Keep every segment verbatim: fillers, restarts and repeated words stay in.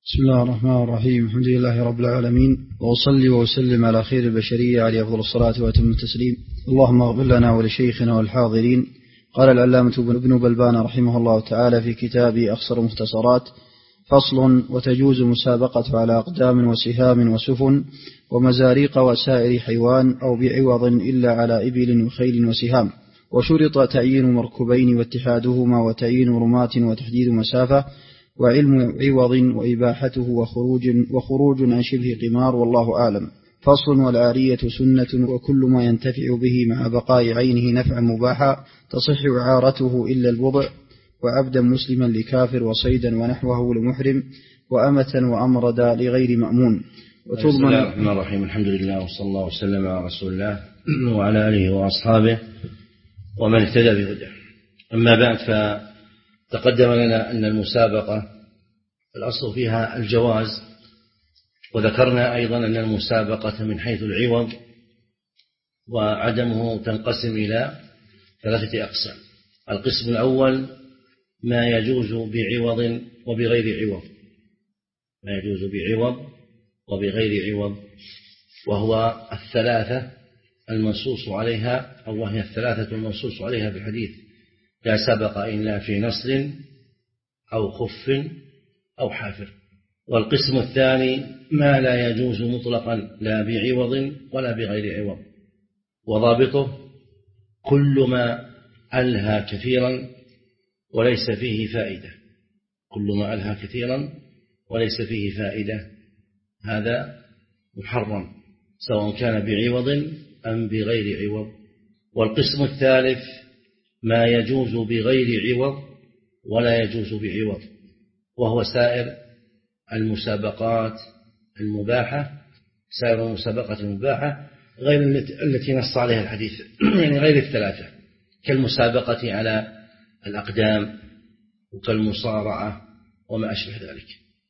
بسم الله الرحمن الرحيم. الحمد لله رب العالمين، وأصلي وأسلم على خير البشرية عليه أفضل الصلاة وأتم التسليم. اللهم اغفر لنا ولشيخنا والحاضرين. قال العلامة ابن بلبان رحمه الله تعالى في كتابه أخصر مختصرات: فصل: وتجوز مسابقة على أقدام وسهام وسفن ومزاريق وسائر حيوان أو بعوض إلا على إبل وخيل وسهام. وشرط تعيين مركبين واتحادهما وتعيين رماة وتحديد مسافة وعلم عوض وإباحته وخروج, وخروج عن شبه قمار، والله أعلم. فصل: والعارية سنة، وكل ما ينتفع به مع بقاء عينه نفعا مباحا تصح إعارته إلا الوضع، وعبدا مسلما لكافر، وصيدا ونحوه لمحرم، وأمة وأمردا لغير مأمون. بسم الله الرحمن الرحيم. الحمد لله وصلى الله وسلم على رسول الله وعلى آله وأصحابه ومن اهتدى بهداه. أما بعد، فتقدم لنا أن المسابقة الأصل فيها الجواز، وذكرنا أيضا أن المسابقة من حيث العوض وعدمه تنقسم إلى ثلاثة أقسام. القسم الأول ما يجوز بعوض وبغير عوض، ما يجوز بعوض وبغير عوض، وهو الثلاثة المنصوص عليها، أو وهي الثلاثة المنصوص عليها في الحديث: لا سبق إلا في نصر أو خف أو حافر. والقسم الثاني ما لا يجوز مطلقا لا بعوض ولا بغير عوض، وضابطه كل ما ألهى كثيرا وليس فيه فائدة، كل ما ألهى كثيرا وليس فيه فائدة، هذا محرم سواء كان بعوض أم بغير عوض. والقسم الثالث ما يجوز بغير عوض ولا يجوز بعوض، وهو سائر المسابقات المباحة، سائر المسابقات المباحة غير التي نص عليها الحديث، يعني غير الثلاثة، كالمسابقة على الأقدام وكالمصارعة وما أشبه ذلك.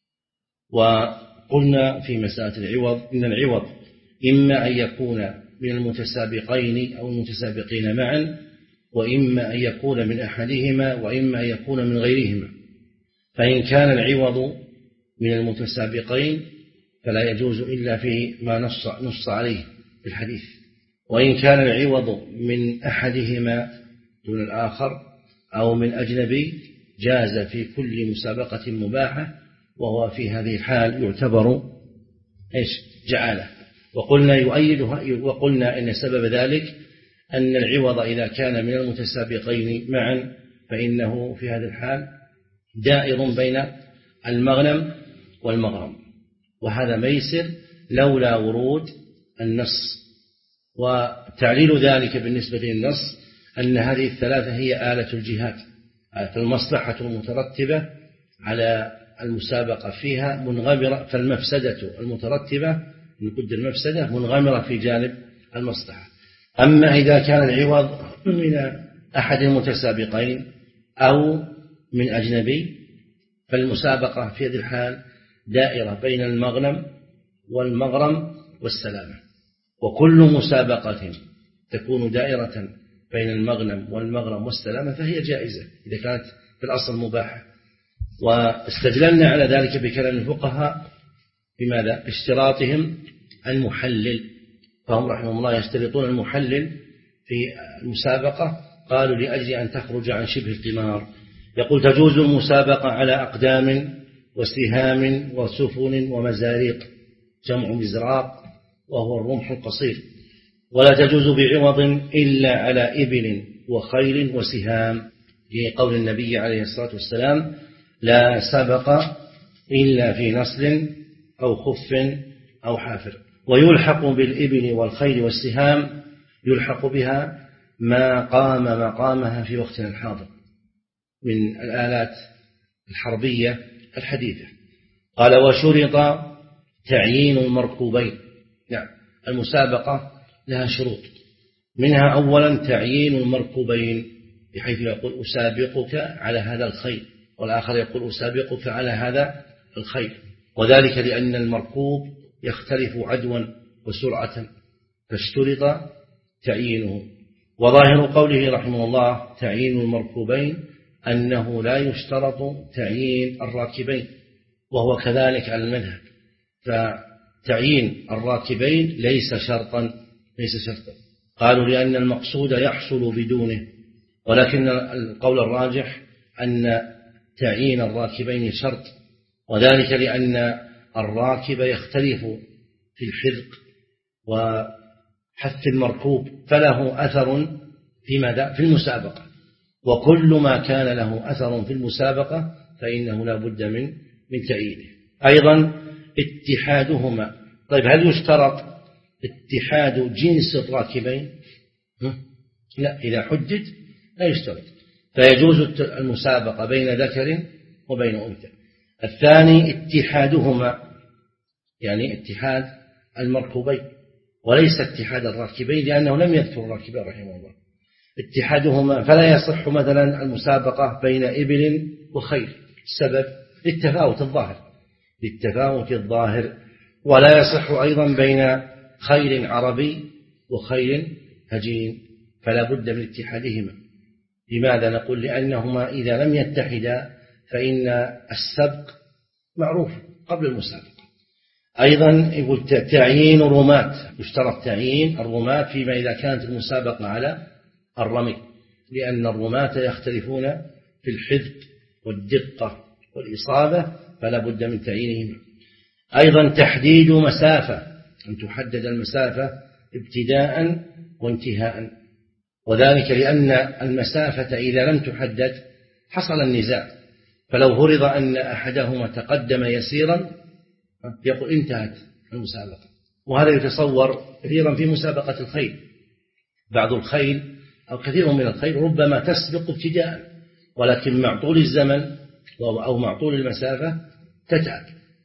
وقلنا في مسألة العوض إن العوض إما أن يكون من المتسابقين أو المتسابقين معا، وإما أن يكون من أحدهما، وإما أن يكون من غيرهما. فإن كان العوض من المتسابقين فلا يجوز إلا في ما نص, نص عليه في الحديث، وإن كان العوض من أحدهما دون الآخر أو من أجنبي جاز في كل مسابقة مباحة، وهو في هذه الحال يعتبر إيش؟ جعالة. وقلنا يؤيدها، وقلنا إن سبب ذلك أن العوض إذا كان من المتسابقين معا فإنه في هذا الحال دائر بين المغنم والمغرم، وهذا ميسر لولا ورود النص. وتعليل ذلك بالنسبة للنص أن هذه الثلاثة هي آلة الجهاد، فالمصلحة المترتبة على المسابقة فيها منغمرة، فالمفسدة المترتبة من قد المفسدة منغمرة في جانب المصلحة. أما إذا كان العوض من أحد المتسابقين أو من أجنبي فالمسابقة في هذه الحال دائرة بين المغنم والمغرم والسلامة. وكل مسابقة تكون دائرة بين المغنم والمغرم والسلامة فهي جائزة إذا كانت في الأصل مباحة. واستدللنا على ذلك بكلام الفقهاء بماذا؟ اشتراطهم المحلل، فهم رحمهم الله يشترطون المحلل في المسابقة، قالوا لأجل أن تخرج عن شبه القمار. يقول: تجوز المسابقة على أقدام وسهام وسفن ومزاريق، جمع مزراق وهو الرمح القصير. ولا تجوز بعوض إلا على إبل وخيل وسهام، لقول النبي عليه الصلاة والسلام: لا سبق إلا في نصل أو خف أو حافر. ويلحق بالإبل والخيل والسهام، يلحق بها ما قام مقامها في وقتنا الحاضر من الآلات الحربية الحديثة. قال: وشرط تعيين المركوبين. نعم، المسابقة لها شروط، منها أولا تعيين المركوبين، بحيث يقول: أسابقك على هذا الخيل، والآخر يقول: أسابقك على هذا الخيل، وذلك لأن المركوب يختلف عدوا وسرعة، فاشترط تعيينه. وظاهر قوله رحمه الله تعيين المركوبين أنه لا يشترط تعيين الراكبين، وهو كذلك على المذهب. فتعيين الراكبين ليس شرطا ليس شرطا قالوا لأن المقصود يحصل بدونه، ولكن القول الراجح أن تعيين الراكبين شرط، وذلك لأن الراكب يختلف في الحذق وحث المركوب، فله أثر في ماذا؟ في المسابقة، وكل ما كان له أثر في المسابقة فإنه لا بد من من تعيينه. أيضا اتحادهما. طيب هل يشترط اتحاد جنس الراكبين؟ لا، إذا حدد لا يشترط، فيجوز المسابقة بين ذكر وبين أنثى. الثاني اتحادهما، يعني اتحاد المركوبين، وليس اتحاد الراكبين، لأنه لم يذكر الراكبين رحمه الله. اتحادهما فلا يصح مثلا المسابقة بين إبل وخيل، السبب للتفاوت الظاهر للتفاوت الظاهر ولا يصح أيضا بين خيل عربي وخيل هجين، فلا بد من اتحادهما. لماذا نقول؟ لأنهما إذا لم يتحدا فإن السبق معروف قبل المسابقة. أيضا يقول تعيين الرماة، يشترط تعيين الرماة فيما إذا كانت المسابقة على الرمي، لأن الرماة يختلفون في الحذق والدقة والإصابة، فلا بد من تعيينهما. أيضا تحديد مسافة، أن تحدد المسافة ابتداء وانتهاء، وذلك لأن المسافة إذا لم تحدد حصل النزاع، فلو فرض أن أحدهما تقدم يسيرا يقول انتهت المسابقة. وهذا يتصور كثيرا في مسابقة الخيل، بعض الخيل أو كثير من الخيل ربما تسبق ابتداء، ولكن مع طول الزمن أو مع طول المسافة تتعب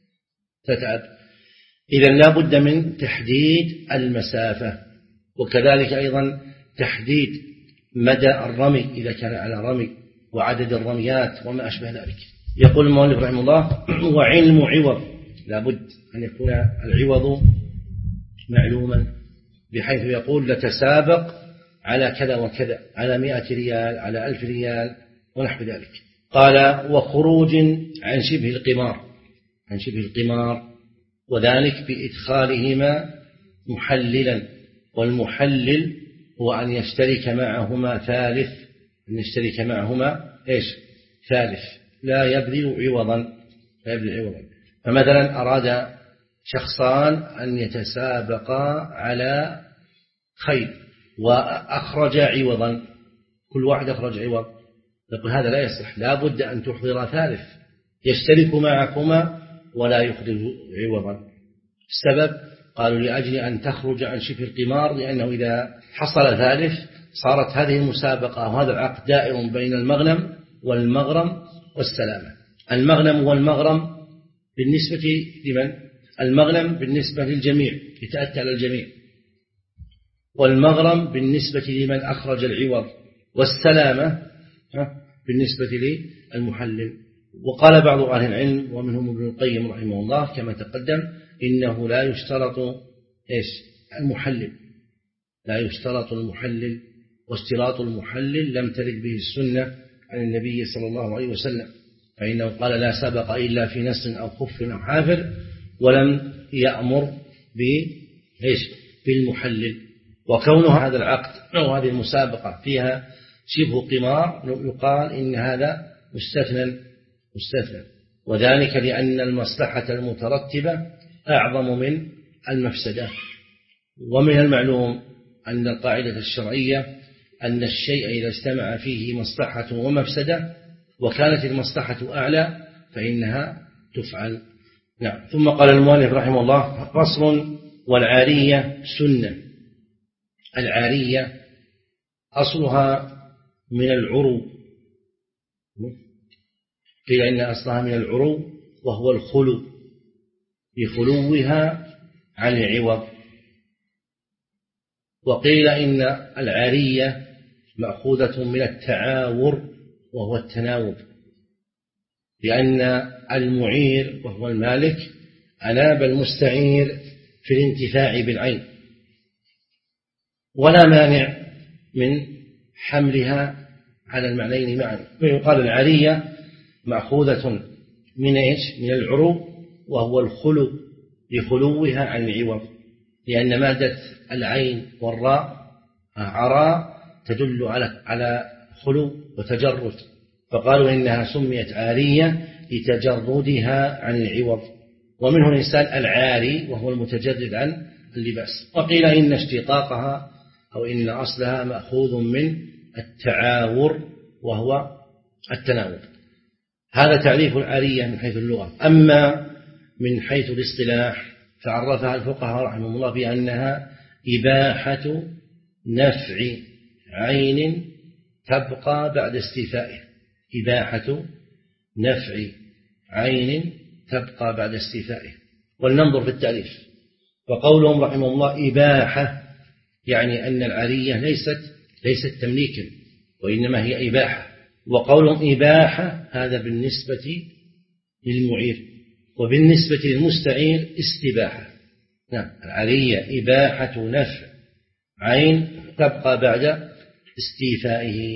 تتعب إذا لا بد من تحديد المسافة، وكذلك أيضا تحديد مدى الرمي إذا كان على رمي، وعدد الرميات وما أشبه ذلك. يقول المؤلف رحمه الله: وعلم عوض، لا بد أن يكون العوض معلوما، بحيث يقول لتسابق على كذا وكذا، على مئة ريال، على ألف ريال ونحو ذلك. قال: وخروج عن شبه القمار، عن شبه القمار، وذلك بإدخالهما محللا، والمحلل هو أن يشترك معهما ثالث، أن يشترك معهما إيش؟ ثالث، لا يبذل عوضا لا يبذل عوضا. فمثلا أراد شخصان أن يتسابقا على خيل وأخرج عوضا، كل واحد أخرج عوض، نقول هذا لا يصح، لا بد أن تحضر ثالث يشترك معكما ولا يخرج عوضا. السبب قالوا لأجل أن تخرج عن شبه القمار، لأنه إذا حصل ثالث صارت هذه المسابقة وهذا العقد دائر بين المغنم والمغرم والسلامة. المغنم والمغرم بالنسبة لمن؟ المغنم بالنسبة للجميع، يتأتى على الجميع، والمغرم بالنسبة لمن أخرج العوض، والسلامة بالنسبة للمحلل. وقال بعض أهل العلم ومنهم ابن القيم رحمه الله كما تقدم إنه لا يشترط إيش؟ المحلل، لا يشترط المحلل، واشتراط المحلل لم ترد به السنة عن النبي صلى الله عليه وسلم، فإنه قال لا سبق إلا في نس أو خف أو حافر، ولم يأمر بإيش؟ بالمحلل. وكون هذا العقد أو هذه المسابقة فيها شبه قمار يقال إن هذا مستثنى مستثنى، وذلك لأن المصلحة المترتبة أعظم من المفسدة. ومن المعلوم أن القاعدة الشرعية أن الشيء إذا اجتمع فيه مصلحة ومفسدة وكانت المصلحة أعلى فإنها تفعل. نعم. ثم قال المؤلف رحمه الله: فصل: والعارية سنة. العارية أصلها من العرو، قيل إن أصلها من العرو وهو الخلو، بخلوها عن العوض. وقيل إن العارية مأخوذة من التعاور وهو التناوب، لأن المعير وهو المالك أناب المستعير في الانتفاع بالعين، ولا مانع من حملها على المعنيين معا. ويقال العارية مأخوذة من إيش؟ من العروب، وهو الخلو لخلوها عن العوض، لأن مادة العين والراء عراء تدل على على خلو وتجرد، فقالوا إنها سميت عارية لتجردها عن العوض. ومنه الإنسان العاري وهو المتجرد عن اللباس. وقيل إن اشتقاقها أو إن أصلها مأخوذ من التعاور وهو التناور. هذا تعريف العارية من حيث اللغة. أما من حيث الاصطلاح فعرفها الفقهاء رحمه الله بأنها إباحة نفع عين تبقى بعد استيفائه. إباحة نفع عين تبقى بعد استيفائه. ولننظر في التعريف. وقولهم رحمه الله إباحة يعني أن العارية ليست ليست تمليكا، وإنما هي إباحة. وقولهم إباحة هذا بالنسبة للمعير، وبالنسبة للمستعير استباحة. نعم، العارية إباحة نفع عين تبقى بعد استيفائه،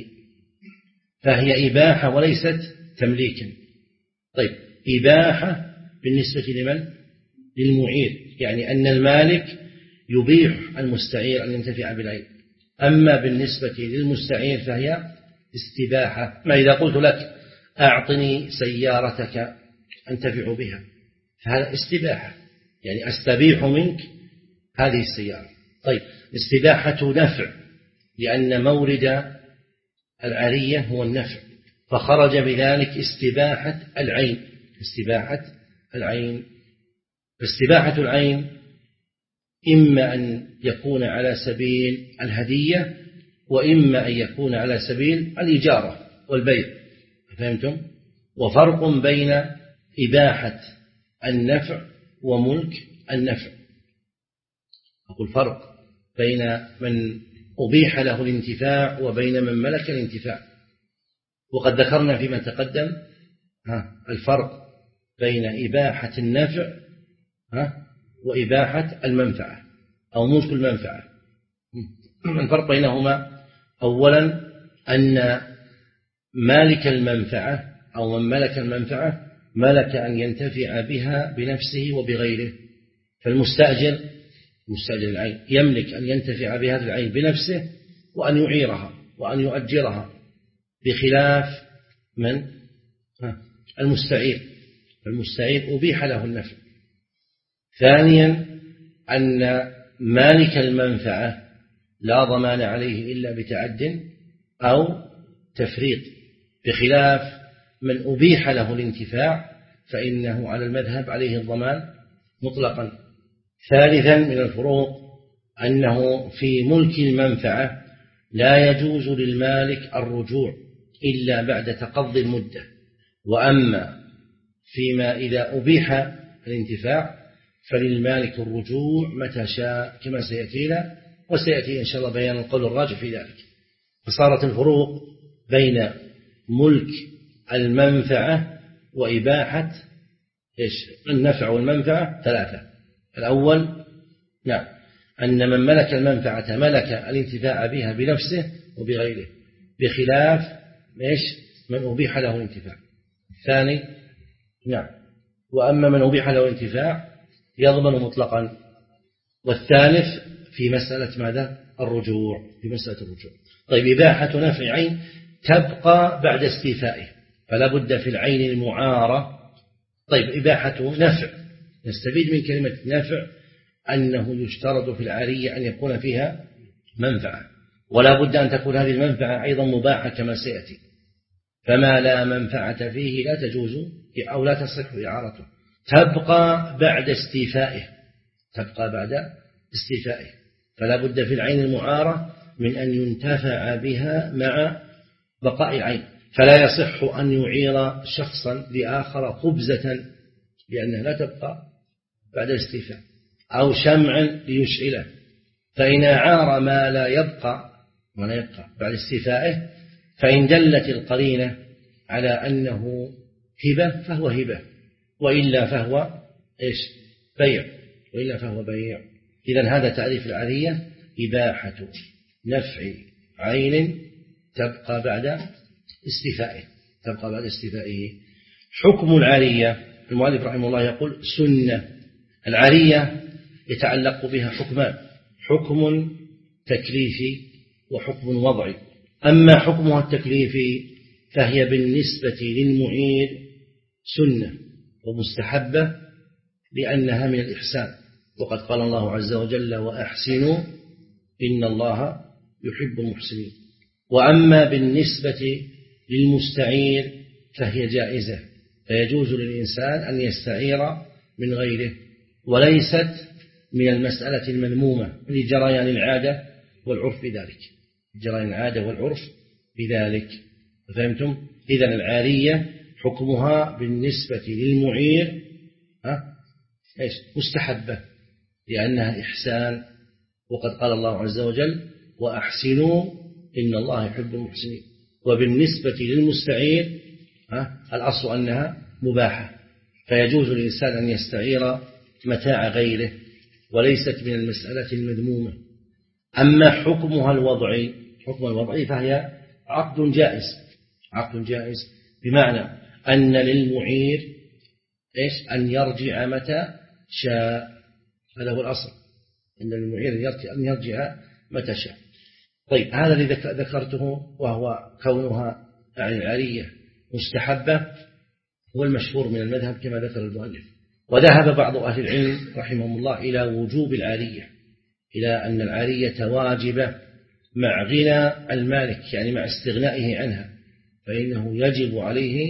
فهي إباحة وليست تمليكا. طيب، إباحة بالنسبة لمن؟ للمعير، يعني أن المالك يبيح المستعير أن ينتفع بالعين. أما بالنسبة للمستعير فهي استباحة. ما إذا قلت لك أعطني سيارتك أنتفع بها، فهذا استباحة، يعني أستبيح منك هذه السيارة. طيب، استباحة نفع لأن مورد العارية هو النفع، فخرج بذلك استباحة العين. استباحة العين فاستباحة العين إما أن يكون على سبيل الهدية، وإما أن يكون على سبيل الإجارة والبيع. فهمتم؟ وفرق بين إباحة النفع وملك النفع. أقول فرق بين من أبيح له الانتفاع وبين من ملك الانتفاع. وقد ذكرنا فيما تقدم الفرق بين إباحة النفع وإباحة المنفعة أو ملك المنفعة. الفرق بينهما أولا أن مالك المنفعة أو من ملك المنفعة ملك أن ينتفع بها بنفسه وبغيره. فالمستأجر مستأجر العين يملك أن ينتفع بهذه العين بنفسه وأن يعيرها وأن يؤجرها، بخلاف من المستعير. المستعير أبيح له النفع. ثانيا أن مالك المنفعة لا ضمان عليه إلا بتعد أو تفريط، بخلاف من أبيح له الانتفاع فإنه على المذهب عليه الضمان مطلقا. ثالثا من الفروق أنه في ملك المنفعة لا يجوز للمالك الرجوع إلا بعد تقضي المدة، وأما فيما إذا أبيح الانتفاع فللمالك الرجوع متى شاء، كما سيأتينا وسيأتي إن شاء الله بيان القول الراجح في ذلك. فصارت الفروق بين ملك المنفعة وإباحة إيش؟ النفع والمنفعة ثلاثة. الأول نعم أن من ملك المنفعة ملك الانتفاع بها بنفسه وبغيره، بخلاف إيش؟ من أبيح له الانتفاع. الثاني نعم وأما من أبيح له الانتفاع يضمن مطلقا. والثالث في مسألة ماذا؟ الرجوع، في مسألة الرجوع. طيب، إباحة نفع عين تبقى بعد استيفائه، فلا بد في العين المعارة. طيب، إباحة نفع نستفيد من كلمة نفع أنه يشترط في العارية أن يكون فيها منفعة، ولا بد أن تكون هذه المنفعة أيضا مباحة كما سيأتي. فما لا منفعة فيه لا تجوز أو لا تصح إعارته. تبقى بعد استيفائه، تبقى بعد استيفائه، فلا بد في العين المعارة من أن ينتفع بها مع بقاء العين. فلا يصح أن يعير شخصا لآخر خبزة لأنها لا تبقى بعد الاستيفاء، أو شمعا ليشعله، فإن أعار ما لا يبقى ولا يبقى بعد استيفائه فإن دلت القرينة على أنه هبة فهو هبة، وإلا فهو إيش؟ بيع، وإلا فهو بيع. إذن هذا تعريف العارية: إباحة نفع عين تبقى بعد استيفائه، تبقى بعد استيفائه. حكم العارية، المؤلف رحمه الله يقول سنة. العارية يتعلق بها حكمان: حكم تكليفي وحكم وضعي. أما حكمها التكليفي فهي بالنسبة للمعير سنة ومستحبة لأنها من الإحسان، وقد قال الله عز وجل: وأحسنوا إن الله يحب المحسنين. وأما بالنسبة للمستعير فهي جائزة، فيجوز للإنسان أن يستعير من غيره، وليست من المسألة المذمومة لجريان العادة والعرف بذلك، جريان العادة والعرف بذلك. فهمتم؟ إذن العارية حكمها بالنسبة للمعير ها إيش؟ مستحبة لأنها إحسان، وقد قال الله عز وجل: وأحسنوا إن الله يحب المحسنين. وبالنسبة للمستعير ها الأصل أنها مباحة، فيجوز للإنسان أن يستعير متاع غيره، وليست من المسألة المذمومة. أما حكمها الوضعي، حكم الوضعي فهي عقد جائز، عقد جائز بمعنى أن للمعير إيش؟ أن يرجع متى شاء، هذا هو الأصل، أن للمعير أن يرجع متى شاء. طيب، هذا الذي ذكرته وهو كونها يعني العارية مستحبة هو المشهور من المذهب كما ذكر المؤلف. وذهب بعض أهل العلم رحمهم الله إلى وجوب العارية، إلى أن العارية واجبة مع غنى المالك، يعني مع استغنائه عنها، فإنه يجب عليه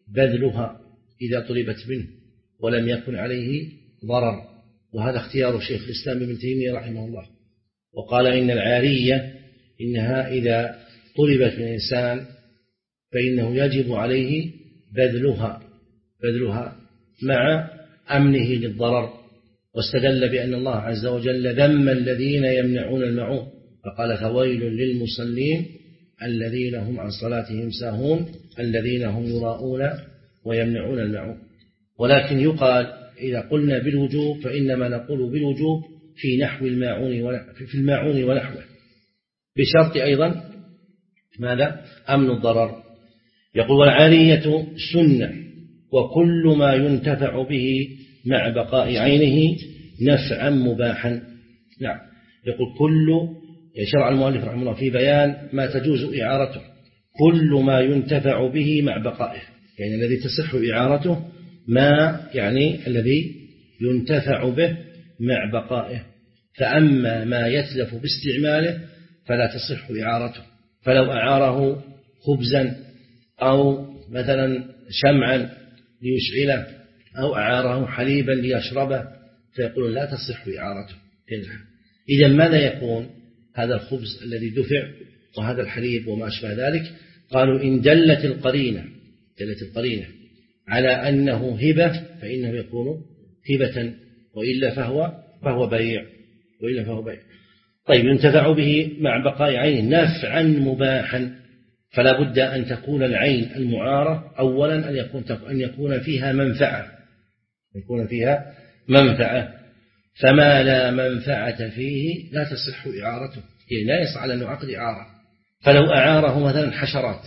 بذلها إذا طلبت منه ولم يكن عليه ضرر. وهذا اختيار شيخ الإسلام ابن تيمية رحمه الله، وقال إن العارية إنها إذا طلبت من الإنسان فإنه يجب عليه بذلها بذلها مع أمنه للضرر. واستدل بأن الله عز وجل ذم الذين يمنعون المعون، فقال: فويل للمصلين الذين هم عن صلاتهم ساهون الذين هم يراءون ويمنعون المعون. ولكن يقال إذا قلنا بالوجوب فإنما نقول بالوجوب في نحو الماعون في الماعون ونحوه، بشرط أيضا ماذا؟ أمن الضرر. يقول: والعارية سنة وكل ما ينتفع به مع بقاء عينه نفعا مباحا. نعم، يقول كل شرع المؤلف رحمه الله في بيان ما تجوز إعارته، كل ما ينتفع به مع بقائه، يعني الذي تصح إعارته ما يعني الذي ينتفع به مع بقائه. فأما ما يتلف باستعماله فلا تصح إعارته، فلو أعاره خبزا أو مثلا شمعا ليشعله أو أعاره حليبا ليشربه فيقول لا تصح إعارته. إذا ماذا يكون هذا الخبز الذي دفع وهذا الحليب وما أشبه ذلك؟ قالوا إن دلت القرينة دلت القرينة على أنه هبة فإنه يكون هبة، وإلا فهو فهو بيع وإلا فهو بيع. طيب، ينتفع به مع بقاء عين نفعا مباحا، فلا بد أن تكون العين المعارة أولا أن يكون أن يكون فيها منفعة يكون فيها منفعة فما لا منفعة فيه لا تصح إعارته، يعني لا يصح على أنه عقد إعارة. فلو أعاره مثلا حشرات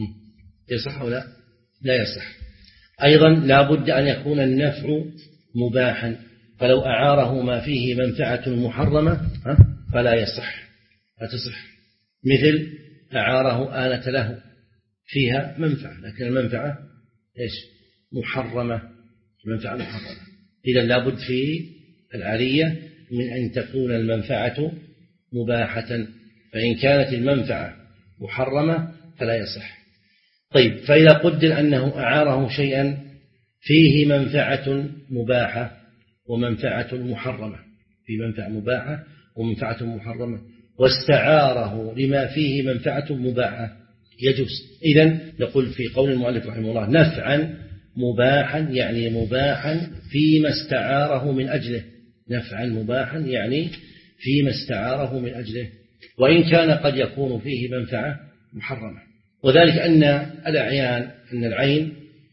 يصح ولا لا يصح. أيضا لا بد أن يكون النفع مباحا، فلو أعاره ما فيه منفعة محرمة فلا يصح لا تصح. مثل أعاره آلة له فيها منفعة لكن المنفعة إيش؟ محرمة منفعة محرمة. إذا لا بد في العارية من أن تكون المنفعة مباحة، فإن كانت المنفعة محرمة فلا يصح. طيب، فإذا قدر أنه أعاره شيئا فيه منفعة مباحة ومنفعة محرمة في منفعة مباحة ومنفعة محرمة واستعاره لما فيه منفعة مباحة يجوز. إذن نقول في قول المؤلف رحمه الله نفعا مباحا يعني مباحا فيما استعاره من أجله، نفعا مباحا يعني فيما استعاره من أجله، وإن كان قد يكون فيه منفعة محرمة. وذلك أن الأعيان أن العين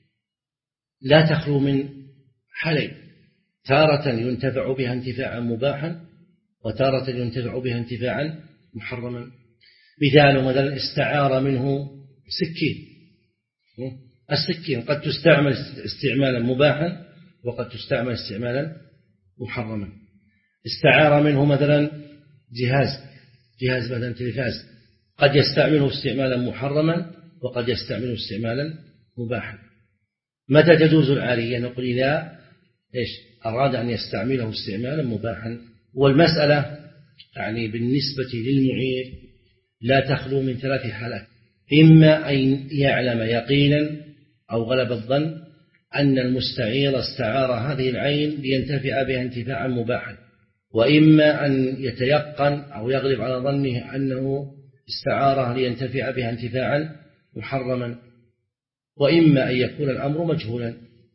لا تخلو من حالين، تارة ينتفع بها انتفاعا مباحا وتارة ينتفع بها انتفاعا محرما. مثال مثلا استعار منه سكين السكين قد تستعمل استعمالا مباحا وقد تستعمل استعمالا محرما. استعار منه مثلا جهاز جهاز مثلا تلفاز، قد يستعمله استعمالا محرما وقد يستعمله استعمالا مباحا. متى تجوز العارية؟ نقول إذا إيش أراد أن يستعمله استعمالا مباحا. والمسألة يعني بالنسبة للمعير لا تخلو من ثلاث حالات: إما أن يعلم يقينا أو غلب الظن أن المستعير استعار هذه العين لينتفع بها انتفاعا مباحا، وإما أن يتيقن أو يغلب على ظنه أنه استعارها لينتفع بها انتفاعا محرما، وإما أن يكون الأمر مجهولا.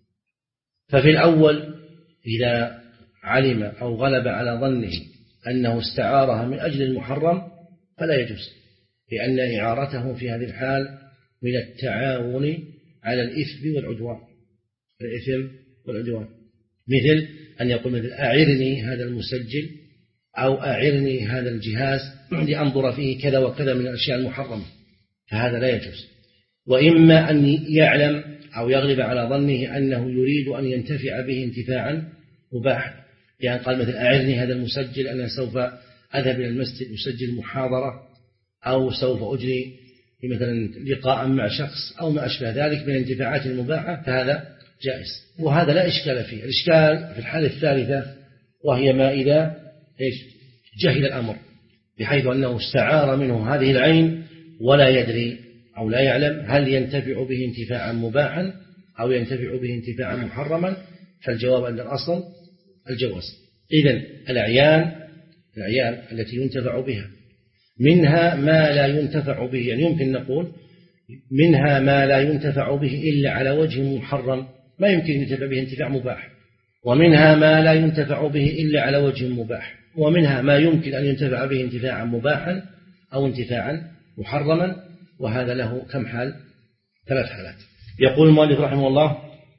ففي الأول إذا علم أو غلب على ظنه أنه استعارها من أجل المحرم فلا يجوز، لأن إعارته في هذه الحال من التعاون على الإثم والعدوان الإثم والعدوان مثل أن يقول مثل أعرني هذا المسجل أو أعرني هذا الجهاز لأنظر فيه كذا وكذا من الأشياء المحرمة، فهذا لا يجوز. وإما أن يعلم أو يغلب على ظنه أنه يريد أن ينتفع به انتفاعا مباحا، يعني قال مثل أعرني هذا المسجل أنا سوف أذهب إلى المسجد أسجل محاضرة أو سوف أجري مثلا لقاء مع شخص أو ما أشبه ذلك من الانتفاعات المباحة، فهذا جائز وهذا لا إشكال فيه. الإشكال في الحالة الثالثة وهي ما إذا إيش جهل الأمر بحيث أنه استعار منه هذه العين ولا يدري أو لا يعلم هل ينتفع به انتفاعا مباحا أو ينتفع به انتفاعا محرما، فالجواب أن الأصل الجواز. إذن الأعيان الأعيان التي ينتفع بها منها ما لا ينتفع به، يعني يمكن نقول منها ما لا ينتفع به إلا على وجه محرم ما يمكن أن ينتفع به انتفاع مباح، ومنها ما لا ينتفع به إلا على وجه مباح، ومنها ما يمكن أن ينتفع به انتفاعا مباحا أو انتفاعا محرما، وهذا له كم حال؟ ثلاث حالات. يقول المؤلف رحمه الله: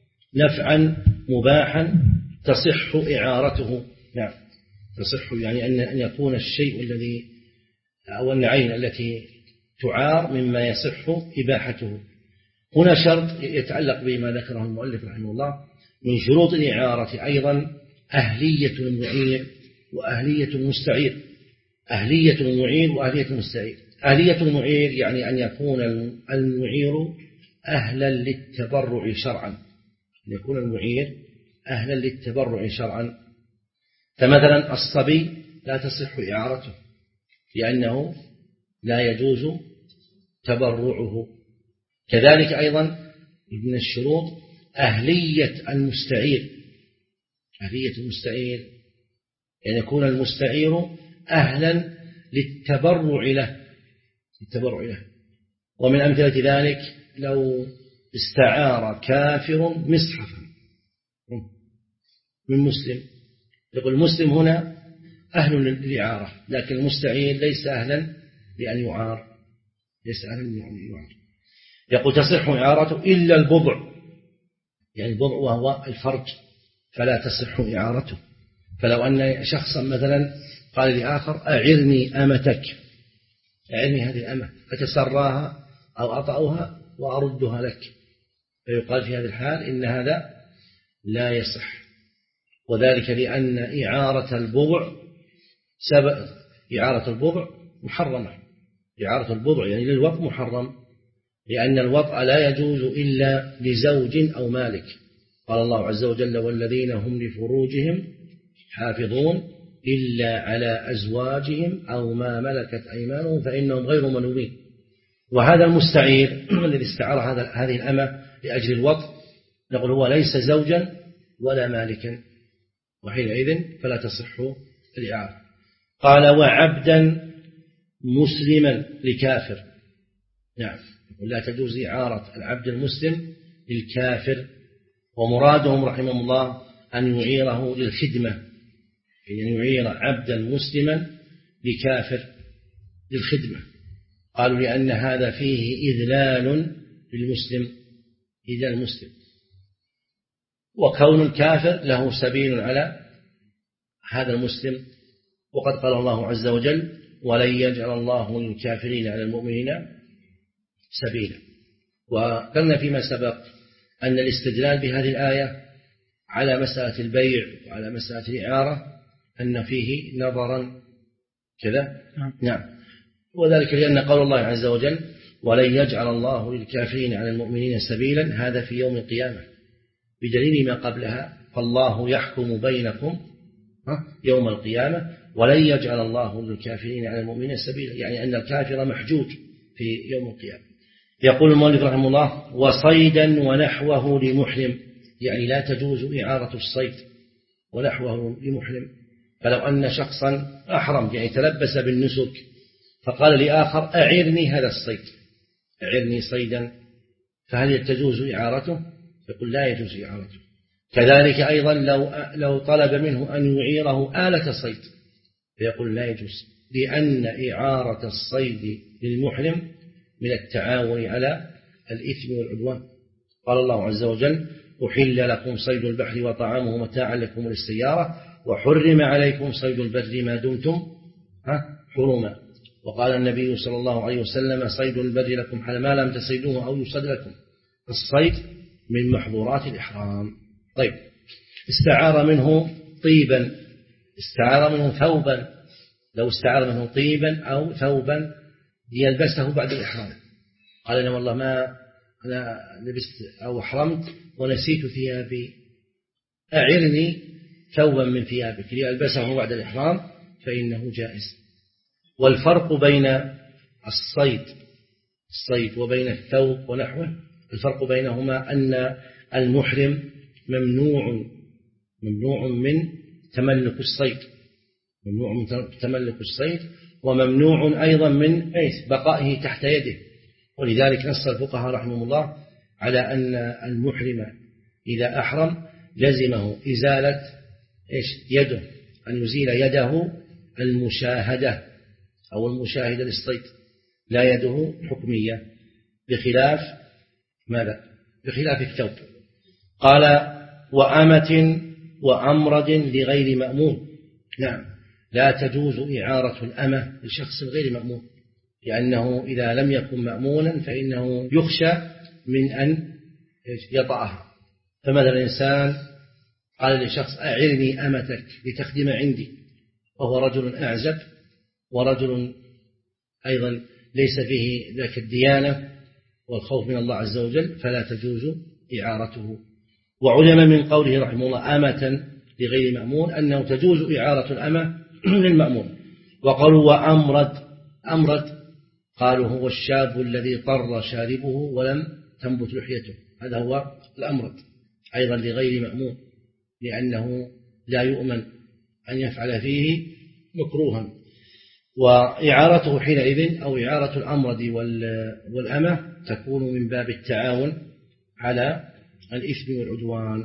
نفعا مباحا تصح إعارته. نعم تصح يعني أن يكون الشيء الذي أو العين التي تعار مما يصح إباحته. هنا شرط يتعلق بما ذكره المؤلف رحمه الله: من شروط الإعارة أيضا أهلية المعير وأهلية المستعير. أهلية المعير وأهلية المستعير. أهلية المعير يعني أن يكون المعير أهلا للتبرع شرعا، أن يكون المعير أهلا للتبرع شرعا. فمثلا الصبي لا تصح إعارته لأنه لا يجوز تبرعه. كذلك أيضا من الشروط أهلية المستعير. أهلية المستعير يعني يكون المستعير أهلا للتبرع له للتبرع له. ومن أمثلة ذلك لو استعار كافر مصحفا من مسلم، يقول المسلم هنا أهل للإعارة، لكن المستعير ليس أهلا لأن يعار ليس أهلا لأن يعار. يقول تصح إعارته إلا البضع، يعني البضع وهو الفرج فلا تصح إعارته. فلو أن شخصا مثلا قال لآخر أعرني أمتك، أعرني هذه الأمة أتسراها أو أطأها وأردها لك، فيقال في هذه الحال إن هذا لا يصح، وذلك لأن إعارة البضع سبب إعارة البضع محرمة. إعارة البضع يعني للوطء محرم، لأن الوطء لا يجوز إلا لزوج أو مالك. قال الله عز وجل: والذين هم لفروجهم حافظون إلا على أزواجهم أو ما ملكت أيمانهم فإنهم غير ملومين. وهذا المستعير الذي استعار هذه الأمة لأجل الوطء نقول هو ليس زوجا ولا مالكا، وحينئذ فلا تصح الإعارة. قال: وعبدا مسلما لكافر. نعم لا تجوز إعارة العبد المسلم للكافر، ومرادهم رحمه الله أن يعيره للخدمة، يعني يعير عبدا مسلما لكافر للخدمة. قالوا لأن هذا فيه إذلال للمسلم إذلال المسلم، وكون الكافر له سبيل على هذا المسلم، وقد قال الله عز وجل: ولن يجعل الله للكافرين على المؤمنين سبيلا. وقلنا فيما سبق أن الاستدلال بهذه الآية على مسألة البيع وعلى مسألة الإعارة أن فيه نظرا كذا. نعم. وذلك لأن قول الله عز وجل ولن يجعل الله للكافرين على المؤمنين سبيلا، هذا في يوم القيامة بدليل ما قبلها، فالله يحكم بينكم يوم القيامة ولن يجعل الله للكافرين على المؤمنين سبيلا، يعني أن الكافر محجوج في يوم القيامة. يقول المؤلف رحمه الله وصيدا ونحوه لمحرم، يعني لا تجوز إعارة الصيد ونحوه لمحرم. فلو أن شخصا أحرم يعني تلبس بالنسك فقال لآخر أعرني هذا الصيد، أعرني صيدا، فهل تجوز إعارته؟ يقول لا يجوز إعارته. كذلك أيضا لو لو طلب منه أن يعيره آلة صيد فيقول لا يجوز، لأن إعارة الصيد للمحرم من التعاون على الإثم والعدوان. قال الله عز وجل أحل لكم صيد البحر وطعامه متاعا لكم وللسيارة وحرم عليكم صيد البر ما دمتم حرما. وقال النبي صلى الله عليه وسلم صيد البر لكم حل ما لم تصيدوه أو يصد لكم. الصيد من محظورات الإحرام. طيب، استعار منه طيبا، استعار منه ثوبا، لو استعار منه طيبا أو ثوبا ليلبسه بعد الإحرام، قال أنا والله ما أنا لبست أو أحرمت ونسيت ثيابي، أعرني ثوبا من ثيابك ليلبسه بعد الإحرام، فإنه جائز. والفرق بين الصيد الصيد وبين الثوب ونحوه، الفرق بينهما أن المحرم ممنوع ممنوع من تملك الصيد، ممنوع من تملك الصيد، وممنوع أيضا من بقائه تحت يده. ولذلك نص الفقهاء رحمهم الله على أن المحرم إذا أحرم لزمه إزالة إيش يده، أن يزيل يده المشاهدة أو المشاهدة للصيد، لا يده حكمية، بخلاف ماذا؟ بخلاف الثوب. قال وأمة وأمرد لغير مأمون. نعم، لا تجوز إعارة الأمة لشخص غير مأمون، لأنه إذا لم يكن مأمونا فإنه يخشى من أن يطأها. فمثلا الإنسان قال لشخص أعرني أمتك لتخدم عندي، وهو رجل أعزب ورجل أيضا ليس فيه ذاك الديانة والخوف من الله عز وجل، فلا تجوز إعارته. وعلم من قوله رحمه الله أمة لغير مأمون أنه تجوز إعارة الأمة للمأمون. وقالوا وأمرد، أمرد قالوا هو الشاب الذي طر شاربه ولم تنبت لحيته، هذا هو الأمرد، أيضا لغير مأمون، لأنه لا يؤمن أن يفعل فيه مكروها. وإعارته حينئذ أو إعارة الأمرد والأمة تكون من باب التعاون على الإثم والعدوان.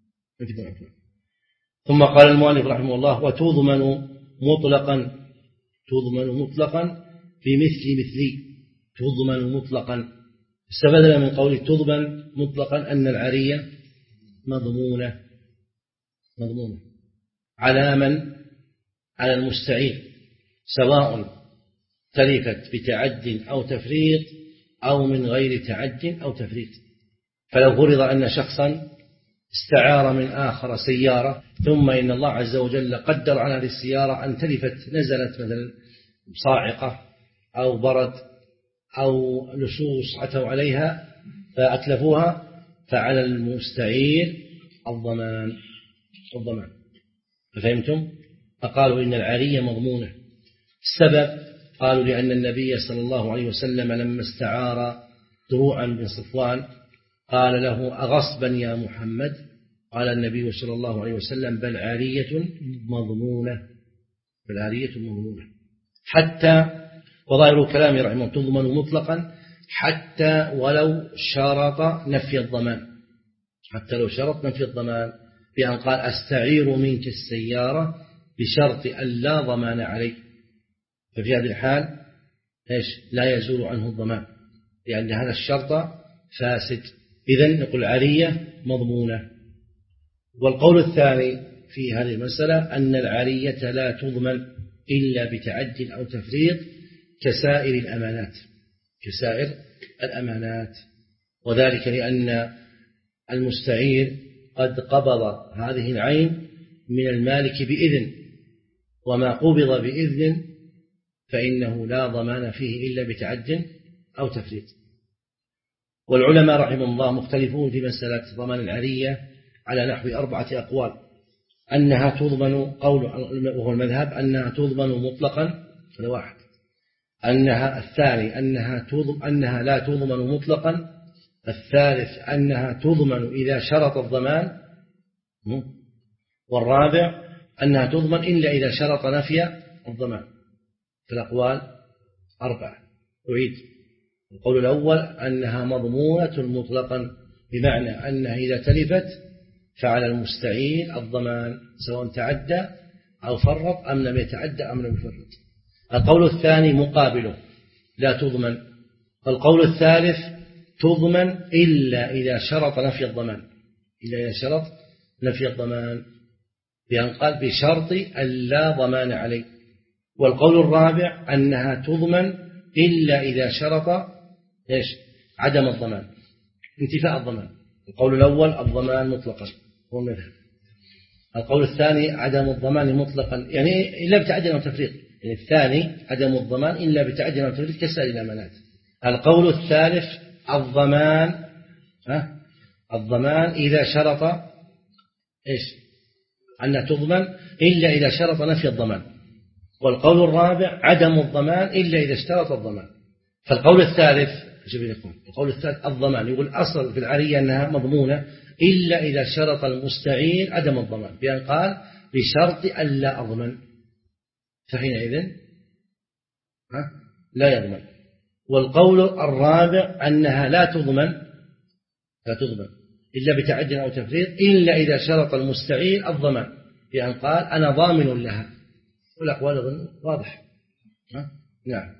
ثم قال المؤلف رحمه الله وتضمن مطلقا، تضمن مطلقا بمثل مثلي، تضمن مطلقا. استفدنا من قوله تضمن مطلقا أن العارية مضمونة مضمونة على من؟ على المستعير، سواء تلفت بتعد أو تفريط أو من غير تعد أو تفريط. فلو فرض أن شخصا استعار من آخر سيارة، ثم إن الله عز وجل قدر على هذه السيارة أن تلفت، نزلت مثلا صاعقة أو برد أو لصوص عتوا عليها فأتلفوها، فعلى المستعير الضمان الضمان فهمتم؟ فقالوا إن العارية مضمونة. السبب قالوا لأن النبي صلى الله عليه وسلم لما استعار دروعا بن صفوان قال له أغصبا يا محمد، قال النبي صلى الله عليه وسلم بل عارية مضمونة، بل عارية مضمونة. حتى وظاهر كلام رحمه تضمن مطلقا حتى ولو شرط نفي الضمان، حتى لو شرط نفي الضمان بأن قال أستعير منك السيارة بشرط أن لا ضمان عليه، ففي هذه الحال إيش لا يزول عنه الضمان، لأن هذا الشرط فاسد. إذن نقول عارية مضمونة. والقول الثاني في هذه المسألة أن العارية لا تضمن إلا بتعد أو تفريط كسائر الأمانات، كسائر الأمانات. وذلك لأن المستعير قد قبض هذه العين من المالك بإذن، وما قبض بإذن فإنه لا ضمان فيه إلا بتعد أو تفريط. والعلماء رحمهم الله مختلفون في مسألة ضمان العرية على نحو أربعة أقوال، أنها تضمن، قول وهو المذهب أنها تضمن مطلقا، هذا واحد. أنها الثاني أنها تضمن أنها لا تضمن مطلقا. الثالث أنها تضمن إذا شرط الضمان. والرابع أنها تضمن إلا إذا شرط نفي الضمان. فالأقوال أربعة. أعيد: القول الأول أنها مضمونة مطلقا، بمعنى أنها إذا تلفت فعلى المستعين الضمان سواء تعدى أو فرط أم لم يتعدى أم لم يفرط. القول الثاني مقابله، لا تضمن. القول الثالث تضمن إلا إذا شرط نفي الضمان، إلا إذا شرط نفي الضمان، بأن قال بشرط ألا ضمان عليه. والقول الرابع أنها تضمن إلا إذا شرط إيش؟ عدم الضمان، انتفاء الضمان. القول الأول الضمان مطلقا هو المذهب. القول الثاني عدم الضمان مطلقا، يعني إلا بتعدي أو تفريط. يعني الثاني عدم الضمان إلا بتعدي أو تفريط كسائر الأمانات. القول الثالث الضمان، ها الضمان إذا شرط إيش؟ أن تضمن إلا إذا شرط نفي الضمان. والقول الرابع عدم الضمان إلا إذا اشترط الضمان. فالقول الثالث لكم القول الثالث الضمان، يقول أصل في العرية أنها مضمونة إلا إذا شرط المستعين عدم الضمان، بأن قال بشرط ألا أضمن، فحينئذ لا يضمن. والقول الرابع أنها لا تضمن لا تضمن إلا بتعد أو تفريط إلا إذا شرط المستعين الضمان، بأن قال أنا ضامن لها. والأقوال أظن واضح. نعم،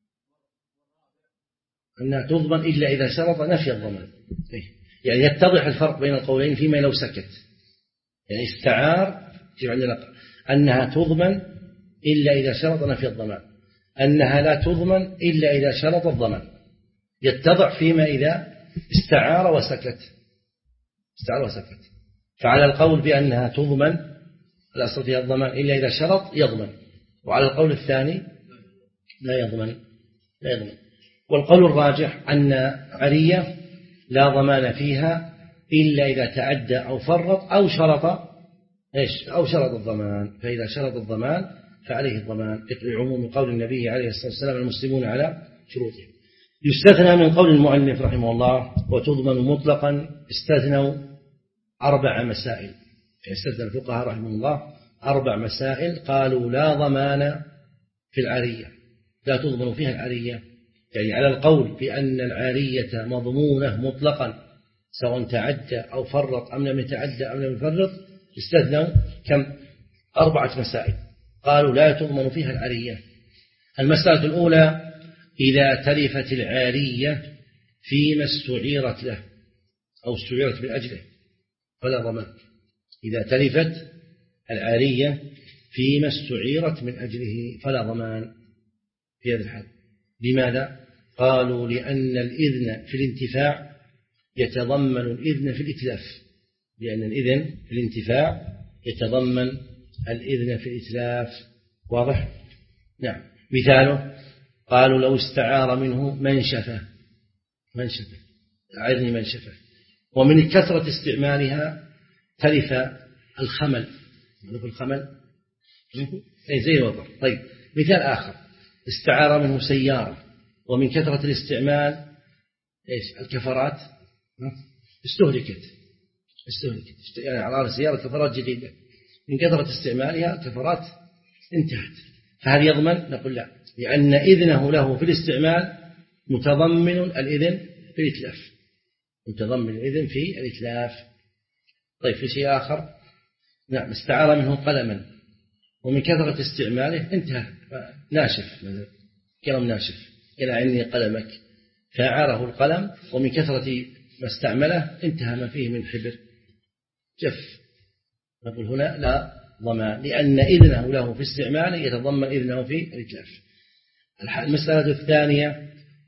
أنها تضمن إلا إذا شرط نفي الضمان. يعني يتضح الفرق بين القولين فيما لو سكت، يعني استعار أنها تضمن إلا إذا شرط نفي الضمان، أنها لا تضمن إلا إذا شرط الضمان. يتضح فيما إذا استعار وسكت استعار وسكت فعلى القول بأنها تضمن الأصل فيها الضمان إلا إذا شرط يضمن، وعلى القول الثاني لا يضمن لا يضمن. والقول الراجح أن عرية لا ضمان فيها إلا إذا تعدى أو فرط أو شرط إيش أو شرط الضمان، فإذا شرط الضمان فعليه الضمان لعموم قول النبي عليه الصلاة والسلام المسلمون على شروطهم. يستثنى من قول المؤلف رحمه الله وتضمن مطلقا، استثنوا أربع مسائل. استثنى الفقهاء رحمه الله أربع مسائل، قالوا لا ضمان في العرية، لا تضمن فيها العرية. يعني على القول بأن العارية مضمونة مطلقا سواء تعدى أو فرط أم لم يتعدى أم لم يفرط، استثنوا كم؟ أربعة مسائل. قالوا لا تضمن فيها العارية. المسألة الأولى إذا تلفت العارية فيما استعيرت له أو استعيرت من أجله فلا ضمان. إذا تلفت العارية فيما استعيرت من أجله فلا ضمان في هذا الحال. لماذا؟ قالوا لأن الإذن في الانتفاع يتضمن الإذن في الإتلاف، لأن الإذن في الانتفاع يتضمن الإذن في الإتلاف. واضح؟ نعم. مثاله قالوا لو استعار منه منشفة منشفة أعرني منشفة، ومن كثرة استعمالها تلف الخمل. نقول الخمل أي زي الوضع. طيب مثال آخر، استعار منه سيارة ومن كثرة الاستعمال إيش الكفرات استهلكت استهلكت يعني على سيارة كفرات جديدة، من كثرة استعمالها الكفرات انتهت، فهل يضمن؟ نقول لا، لأن إذنه له في الاستعمال متضمن الإذن في الإتلاف متضمن الإذن في الإتلاف. طيب في شيء آخر، نعم، استعار منه قلما ومن كثرة استعماله انتهى، ناشف كلام ناشف إلى عني قلمك، فأعاره القلم ومن كثرة ما استعمله انتهى ما فيه من حبر جف. نقول هنا لا ضمان، لأن إذنه له في استعماله يتضمن إذنه في الإتلاف. المسألة الثانية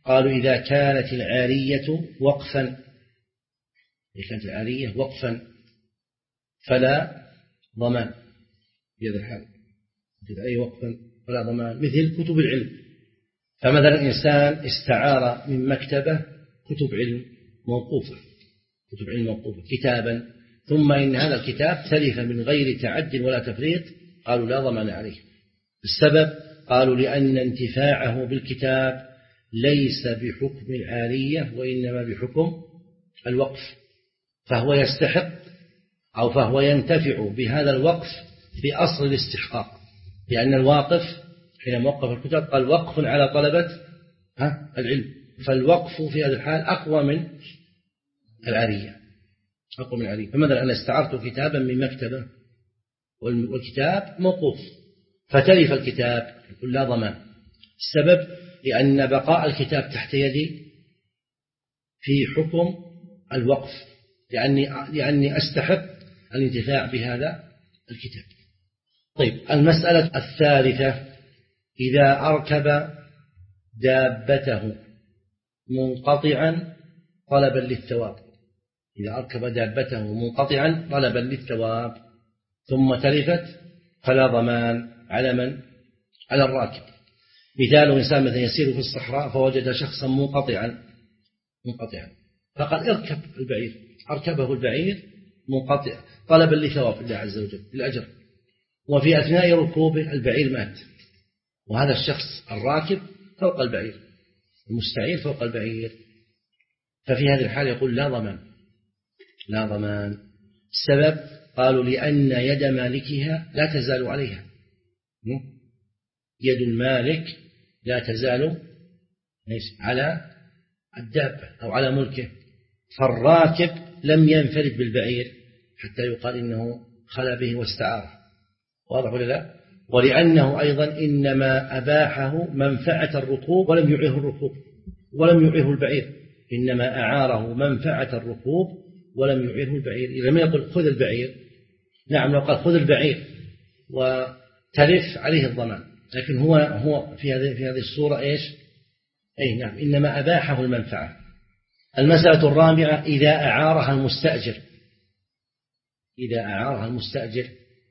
قالوا إذا كانت العارية وقفا، إذا كانت العارية وقفا فلا ضمان في هذا الحال، إذا أي وقفا فلا ضمان، مثل كتب العلم. فمثلا إنسان استعار من مكتبة كتب علم موقوفة، كتب علم موقوفة كتابا، ثم إن هذا الكتاب تلف من غير تعد ولا تفريط، قالوا لا ضمان عليه. السبب قالوا لأن انتفاعه بالكتاب ليس بحكم العارية وإنما بحكم الوقف، فهو يستحق أو فهو ينتفع بهذا الوقف بأصل الاستحقاق، لأن الواقف حين وقف الكتاب قال وقف على طلبة العلم، فالوقف في هذا الحال أقوى من العارية، أقوى من العارية. فمثلا أنا استعرت كتابا من مكتبة والكتاب موقوف فتلف الكتاب، يقول لا ضمان. السبب لأن بقاء الكتاب تحت يدي في حكم الوقف، لأني, لأني أستحق الانتفاع بهذا الكتاب. طيب، المسألة الثالثة: إذا أركب دابته منقطعا طلبا للثواب، إذا أركب دابته منقطعا طلبا للثواب ثم تلفت فلا ضمان على من؟ على الراكب. مثال: إنسان مثلا يسير في الصحراء فوجد شخصا منقطعا منقطعا فقال اركب البعير، أركبه البعير منقطع طلبا لثواب الله عز وجل للأجر، وفي أثناء ركوبه البعير مات، وهذا الشخص الراكب فوق البعير، المستعير فوق البعير، ففي هذه الحالة يقول لا ضمان، لا ضمان. السبب قالوا لأن يد مالكها لا تزال عليها، يد المالك لا تزال على الدابة أو على ملكه، فالراكب لم ينفرد بالبعير حتى يقال إنه خلى به واستعاره، واضح ولا لا؟ ولأنه أيضا إنما أباحه منفعة الركوب ولم يعيه الركوب ولم يعيه البعير، إنما أعاره منفعة الركوب ولم يعيه البعير. إذا لم يقل خذ البعير، نعم لو قال خذ البعير وتلف عليه الضمان، لكن هو هو في هذه في هذه الصورة إيش؟ أي نعم، إنما أباحه المنفعة. المسألة الرابعة: إذا أعارها المستأجر، إذا أعارها المستأجر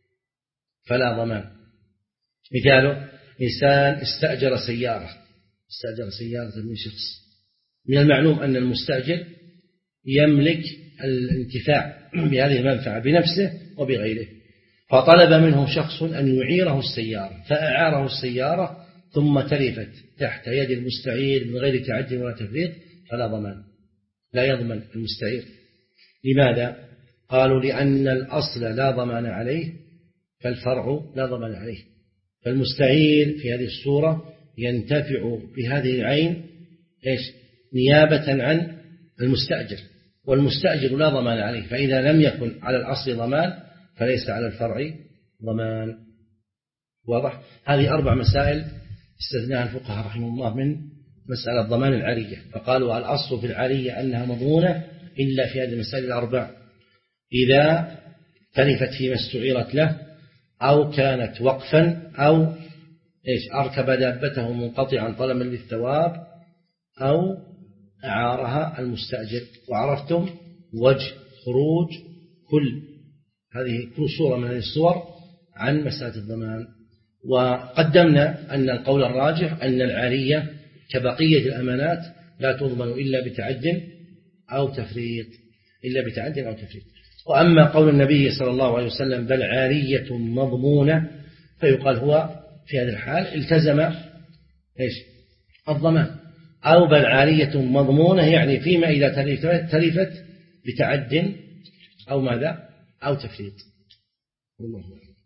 فلا ضمان. مثاله: إنسان استأجر سيارة، استأجر سيارة من شخص، من المعلوم أن المستأجر يملك الانتفاع بهذه المنفعة بنفسه وبغيره، فطلب منه شخص أن يعيره السيارة فأعاره السيارة ثم تلفت تحت يد المستعير من غير تعد ولا تفريط فلا ضمان، لا يضمن المستعير. لماذا؟ قالوا لأن الأصل لا ضمان عليه فالفرع لا ضمان عليه، فالمستعير في هذه الصورة ينتفع بهذه العين إيش؟ نيابة عن المستأجر، والمستأجر لا ضمان عليه، فإذا لم يكن على الأصل ضمان فليس على الفرع ضمان. واضح؟ هذه أربع مسائل استثناها الفقهاء رحمه الله من مسألة ضمان العارية، فقالوا الأصل في العارية أنها مضمونة إلا في هذه المسائل الأربع: إذا تلفت فيما استعيرت له، أو كانت وقفا، أو إيش أركب دابته منقطعا طلبا للثواب، أو أعارها المستأجر. وعرفتم وجه خروج كل هذه كل صورة من هذه الصور عن مسألة الضمان. وقدمنا أن القول الراجح أن العارية كبقية الأمانات لا تضمن إلا بتعد أو تفريط، إلا بتعد أو تفريط. وأما قول النبي صلى الله عليه وسلم بل عارية مضمونة، فيقال هو في هذا الحال التزم إيش؟ الضمان، أو بل عارية مضمونة يعني فيما إذا تلفت بتعد أو ماذا أو تفريط. والله أعلم.